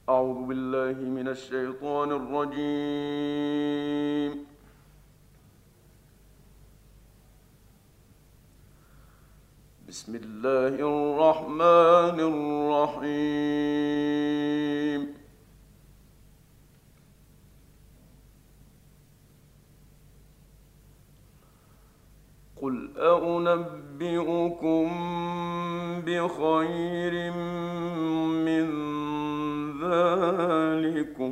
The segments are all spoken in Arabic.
أعوذ بالله من الشيطان الرجيم. بسم الله الرحمن الرحيم. قل أنبئكم بخير من ذلكم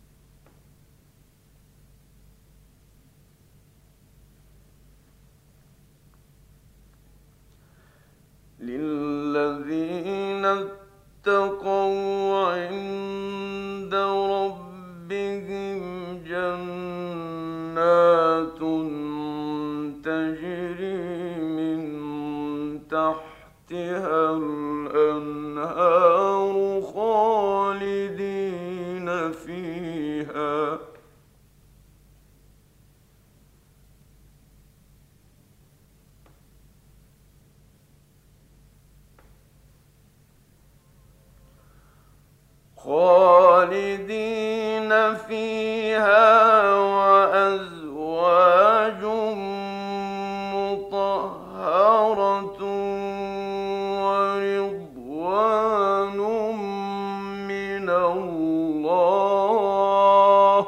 للذين اتقوا عند ربهم جنات تجري من تحتها الأنهار خالدين فيها وأزواج مطهرة ورضوان من الله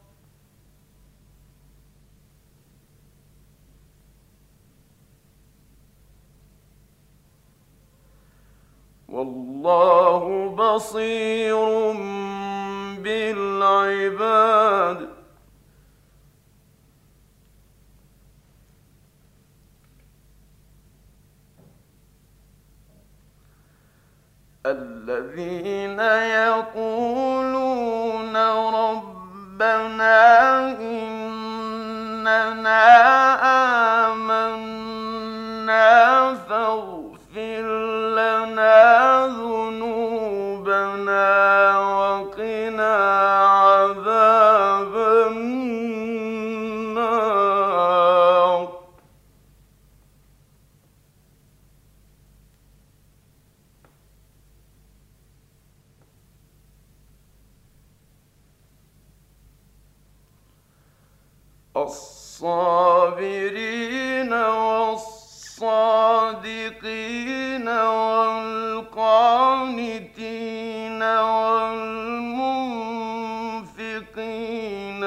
والله بصير بالعباد. الذين يقولون ربنا إننا آمنا فاغفر لنا ذنوبنا وقنا عذاب النار. الصابرين والصادقين والقانتين والمنفقين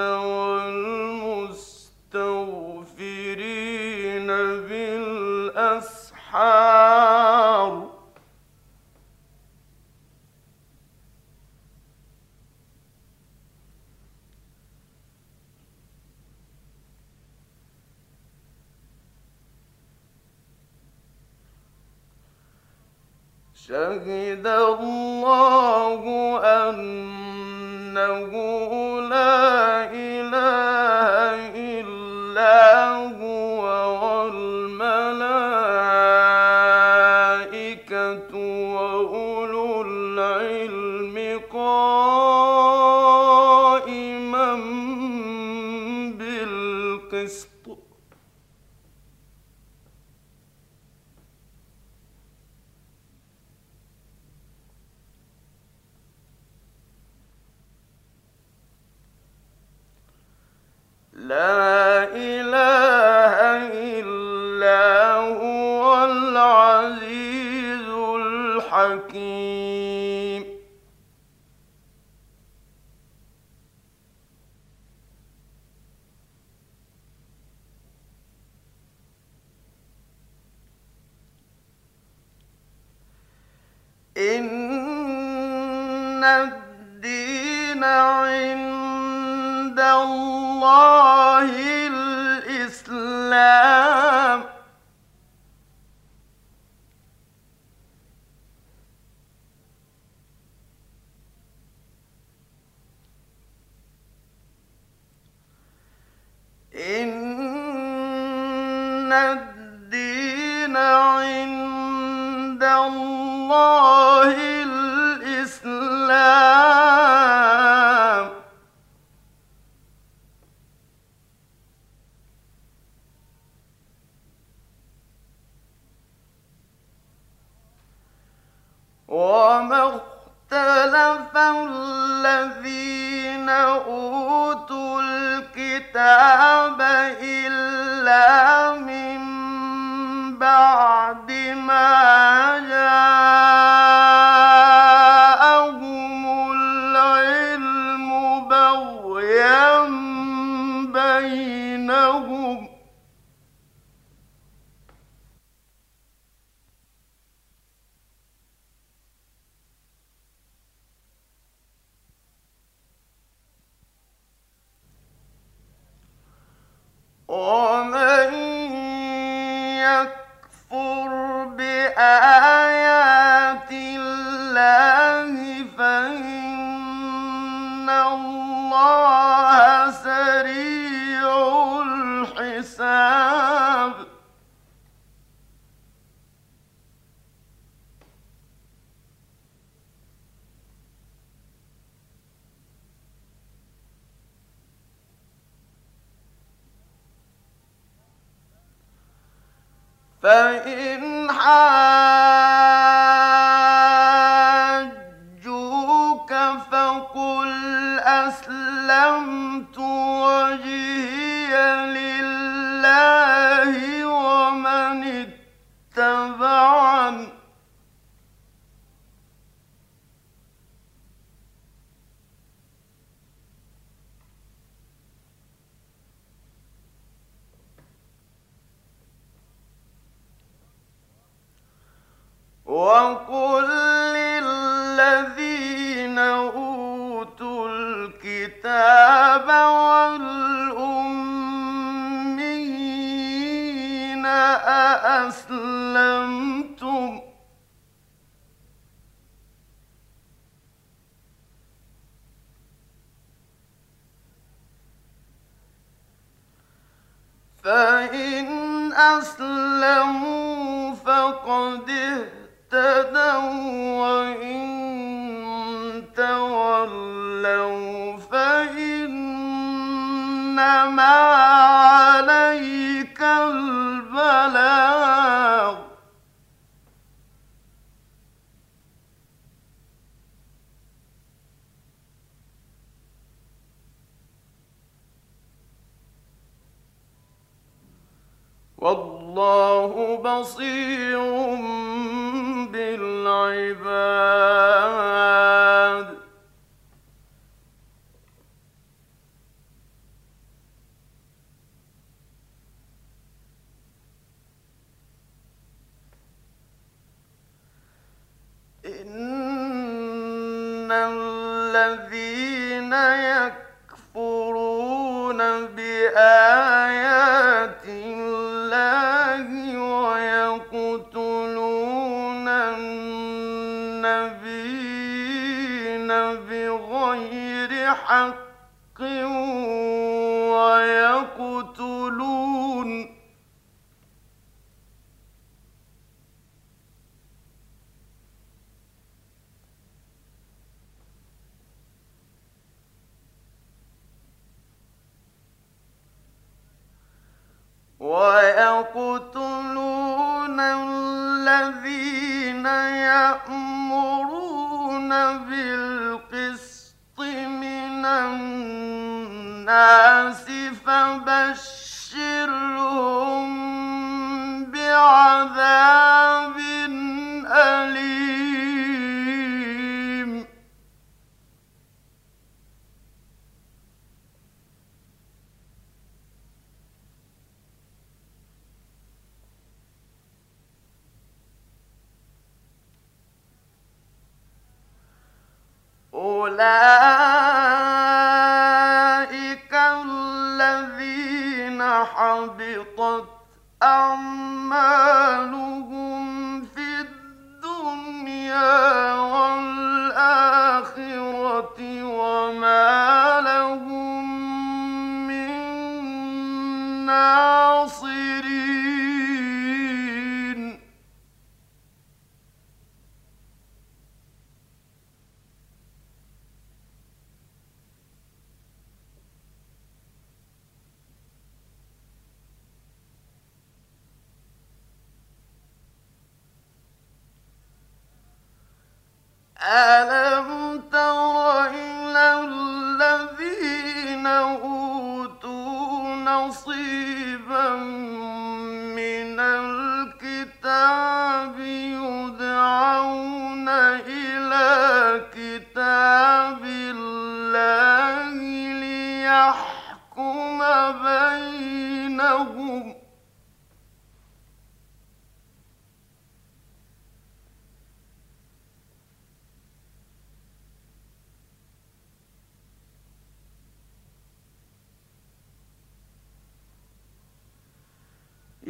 والمستغفرين بالأسحار. شهد الله أنه لا إله إلا هو والملائكة وأولو العلم قائما بالقسط. لا إله إلا هو العزيز الحكيم. إن الدين عند الله الإسلام. إن الدين عند الله الإسلام. اخْتَلَفَ الَّذِينَ أُوتُوا الْكِتَابَ إِلَّا مِن بَعْدِ مَا جَاءَهُمُ الْعِلْمُ بَغْيًا بَيْنَهُمْ ۖ وَمَن يَكْفُرْ بِآيَاتِ اللَّهِ فَإِنَّ اللَّهَ سَرِيعُ الْحِسَابِ. فَإِنْ حَاجُّوكَ فَقُلْ أَسْلَمْتُ وَجْهِيَ لِلَّهِ وَمَنِ اتَّبَعَنِ ۗ وَقُل لِّلَّذِينَ أُوتُوا الْكِتَابَ وَالْأُمِّيِّينَ أَأَسْلَمْتُمْ ۚ فَإِنْ أَسْلَمُوا فَقَدِ اهْتَدَوا ۖ وَّإِن تَوَلَّوْا فَإِنَّمَا عَلَيْكَ الْبَلَاغُ ۗ وَاللَّهُ بَصِيرٌ بِالْعِبَادِ. إِنَّ الَّذِينَ يَكْفُرُونَ بِآيَاتِ اللَّهِ وَيَقْتُلُونَ النَّبِيِّينَ بِغَيْرِ حَقٍّ وَيَقْتُلُونَ الَّذِينَ يَأْمُرُونَ بِالْقِسْطِ مِنَ النَّاسِ فَبَشِّرْهُم بِعَذَابٍ أَلِيمٍ. أُولَٰئِكَ الَّذِينَ حَبِطَتْ أَعْمَالُهُمْ فِي الدُّنْيَا وَالْآخِرَةِ وَمَا لَهُم مِّن نَّاصِرِينَ. أَلَمْ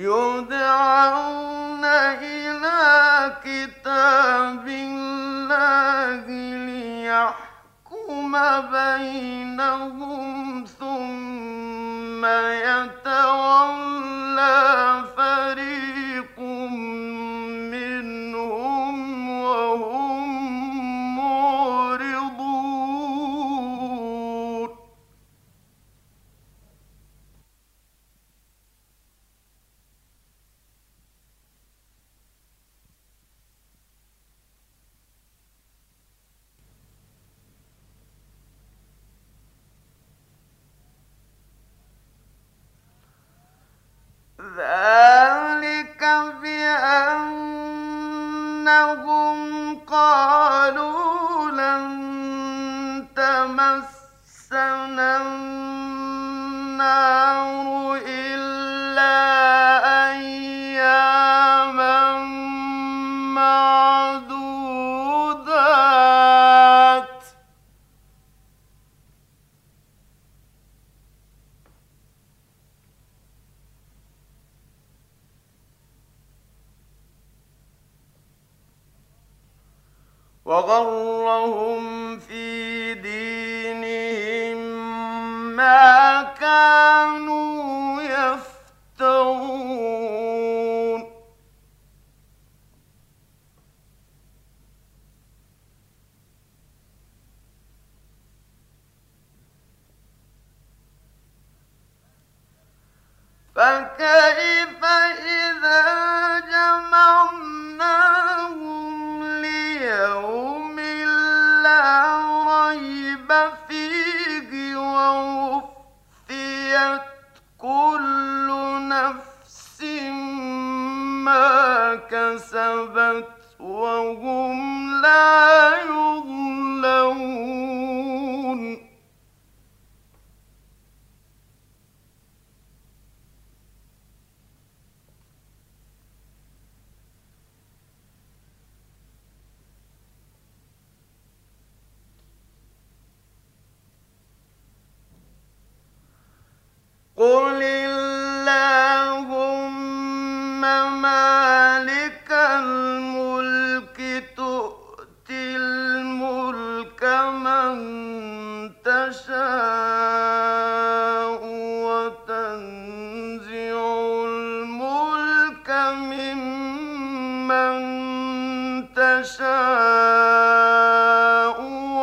يدعون إلى كتاب الله ليحكم بينهم ثم يتولى فريق منهم وهم معرضون. ذلك بأنهم قالوا لن تمسنا النار إلا أياما معدودات وغرهم في دينهم ما كانوا يفترون. فكيف إذا جمعناهم ليوم لا ريب فيه ووفيت كل نفس ما كسبت وهم لا يظلمون. قل اللهم مالك الملك تؤتي الملك من تشاء وتنزع الملك ممن تشاء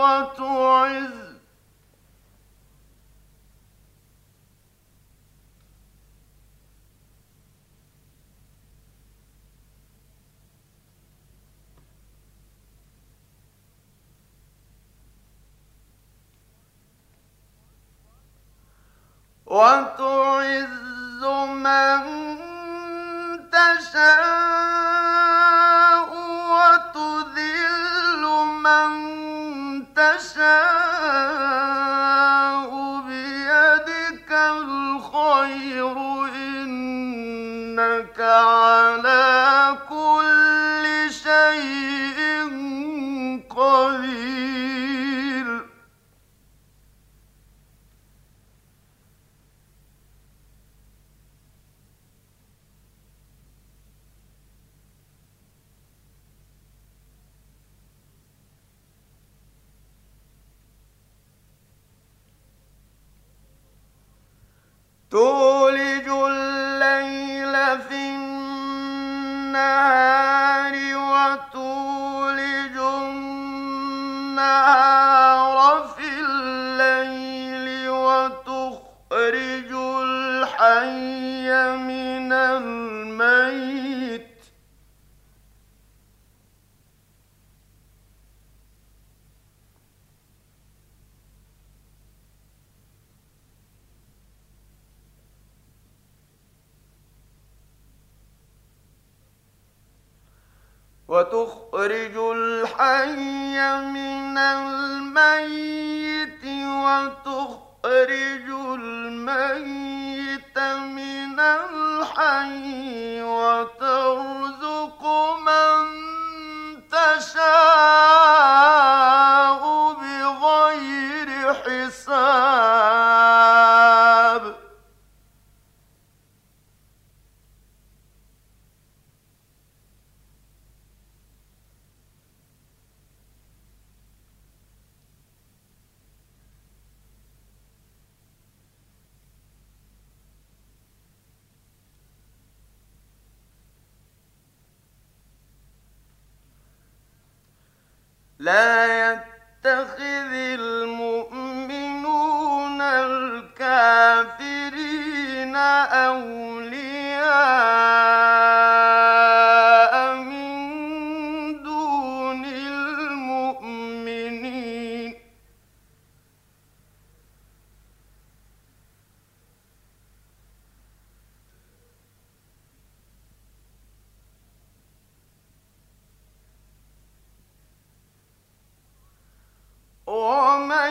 وتعز من تشاء وتذل من تشاء بيدك الخير إنك على كل شيء قدير. تولج الليل في النهار وتولج النهار في الليل وتخرج الحي من الميت وتخرج الميت من الحي وترزق من تشاء بغير حساب. لا يتخذ المؤمنون الكافرين أولياء من دون المؤمنين ومن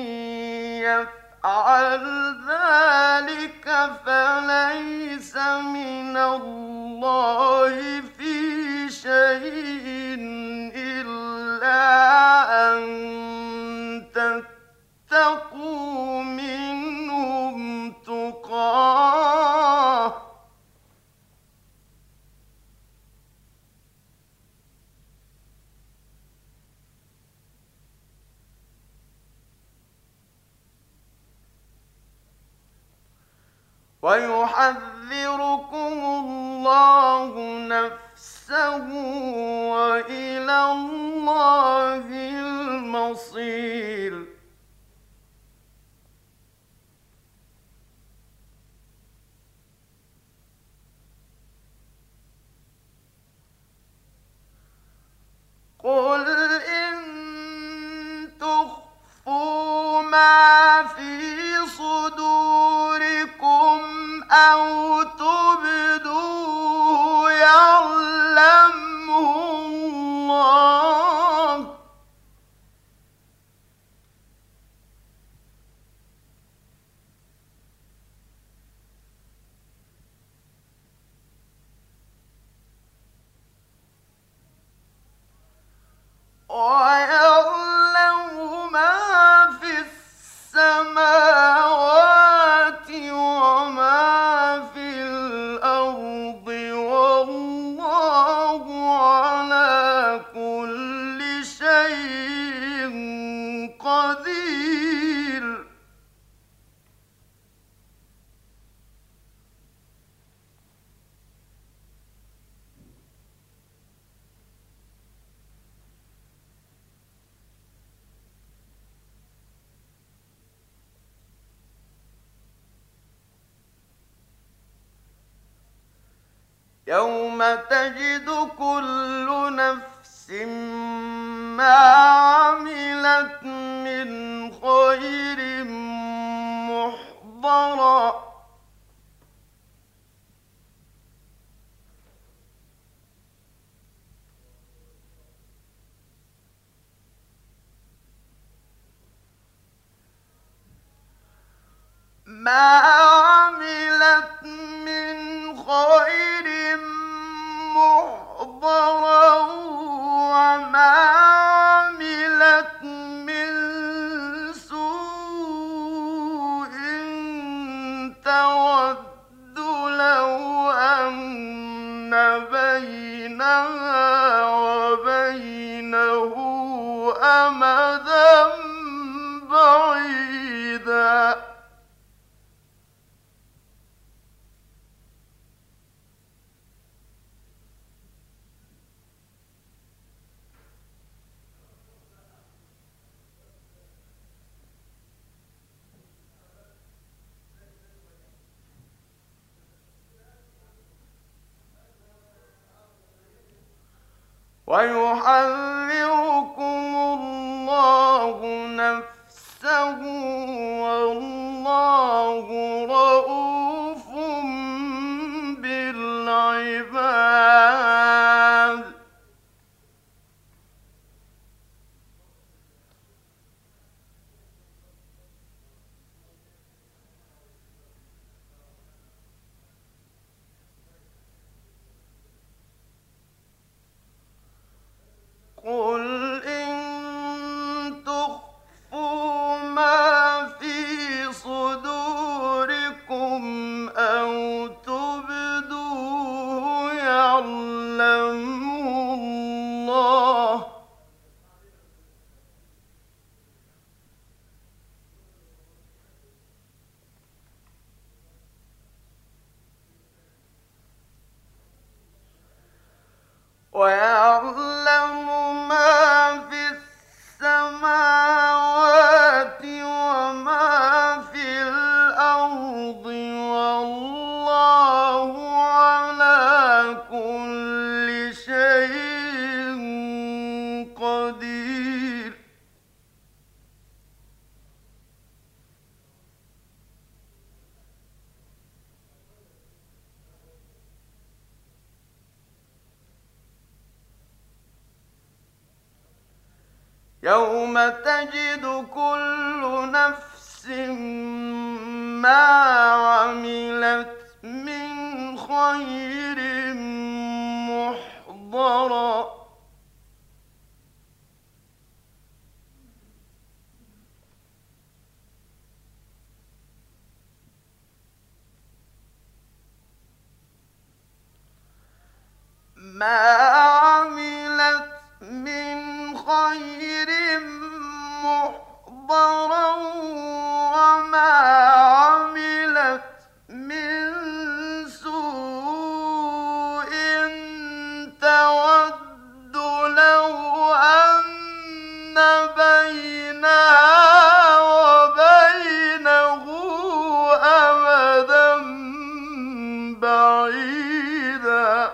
يفعل ذلك فليس من الله في شيء إلا أن تتقوا منهم تقاه ويحذركم الله نفسه وإلى الله المصير قل إن تخفوا ما في صدوركم أو تبدوه يعلمه الله ويعلم ما في السماوات وما في الأرض والله على كل شيء قدير يوم تجد كل نفس ما عملت من خير محضرا ما عملت من خير محضرا وما عملت من سوء تود لو أن بينها وبينه أمدا بعيدا ويحذركم الله نفسه والله رءوف بالعباد قل إن تخفوا ما في صدوركم أو تبدوه يعلمه الله ويعلم ما في يوم تجد كل نفس ما عملت من خير محضرا ما عملت من خير محضرا وما عملت من سوء تود لو أن بينها وبينه أمدا بعيدا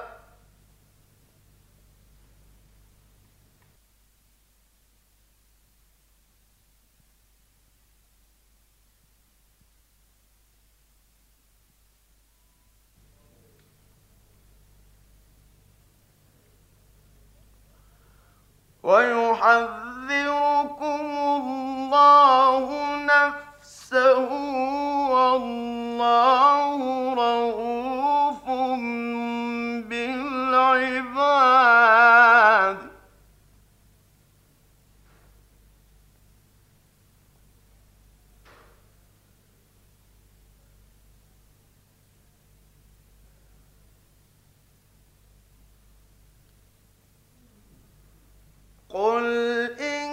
ويحذركم الله نفسه والله رءوف بالعباد قل إن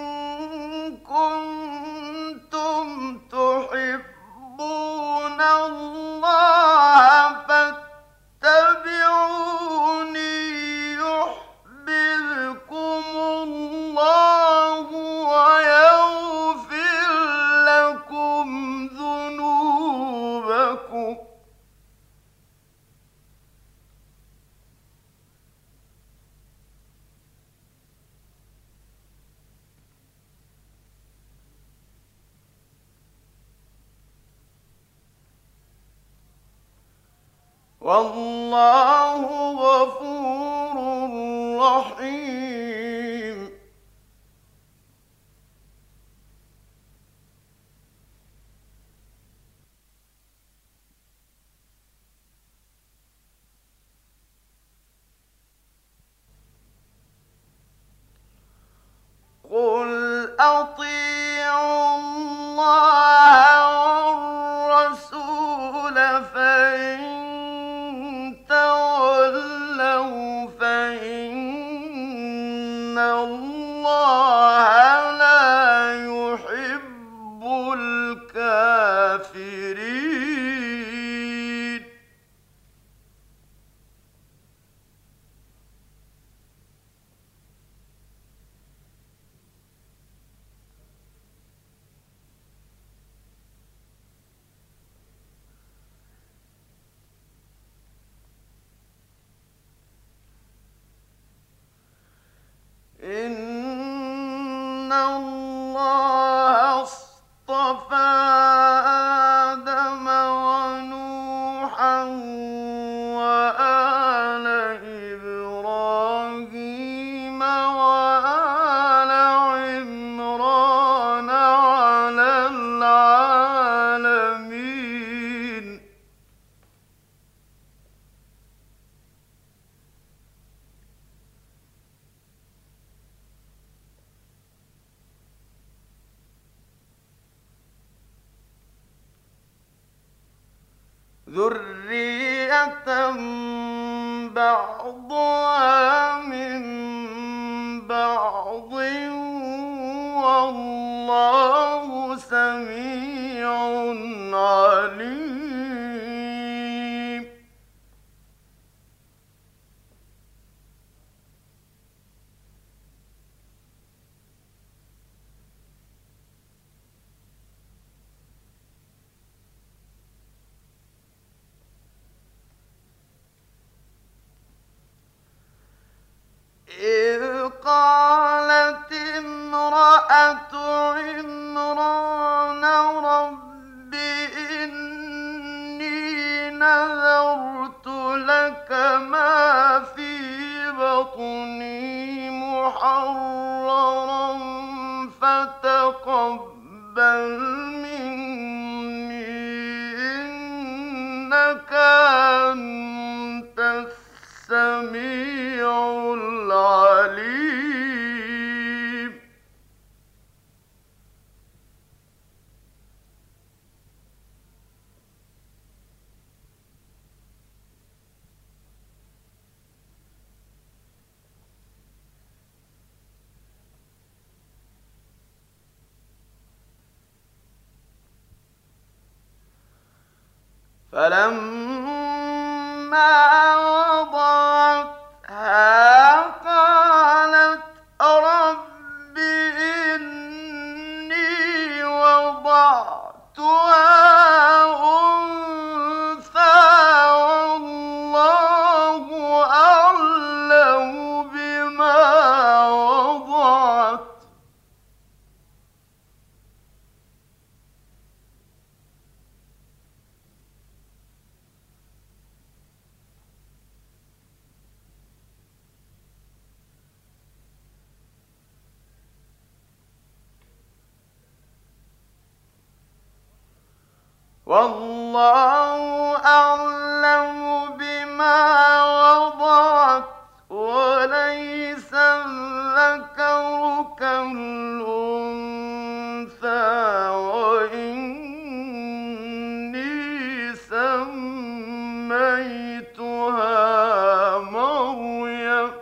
كنتم تحبون الله فاتبعوني يحببكم الله ويغفر لكم ذنوبكم والله غفور رحيم قل أطيعوا الله والرسول فإن تولوا فإن الله لا يحب الكافرين إن الله اصطفى آدم ونوحا وآل إبراهيم وآل عمران على العالمين ذرية بعضها من بعض والله سميع عليم إذ قالت امرأة عمران رب إن تقبل مني إنك أنت السميع العليم. فلما وضعتها قالت رب إني وضعتها أنثى والله أعلم بما وضعت والله أعلم بما وضعت وليس الذكر كالأنثى وإني سميتها مريم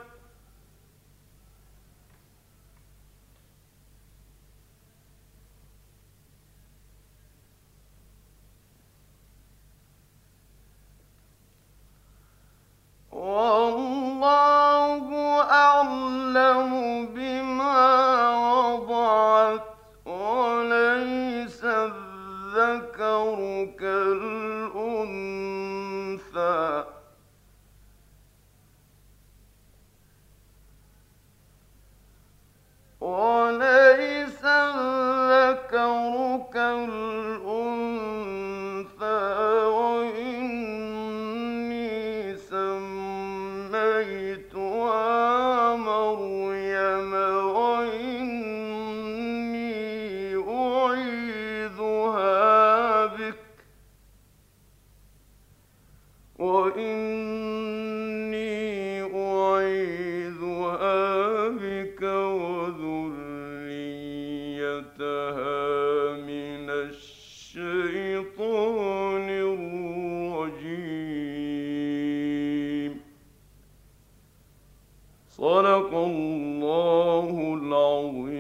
والله أعلم بما وضعت وليس الذكر كالأنثى وليس الذكر كالأنثى وإني سميتها مريم وإني أعيذها بك وذريتها من الشيطان الرجيم. صدق الله العظيم.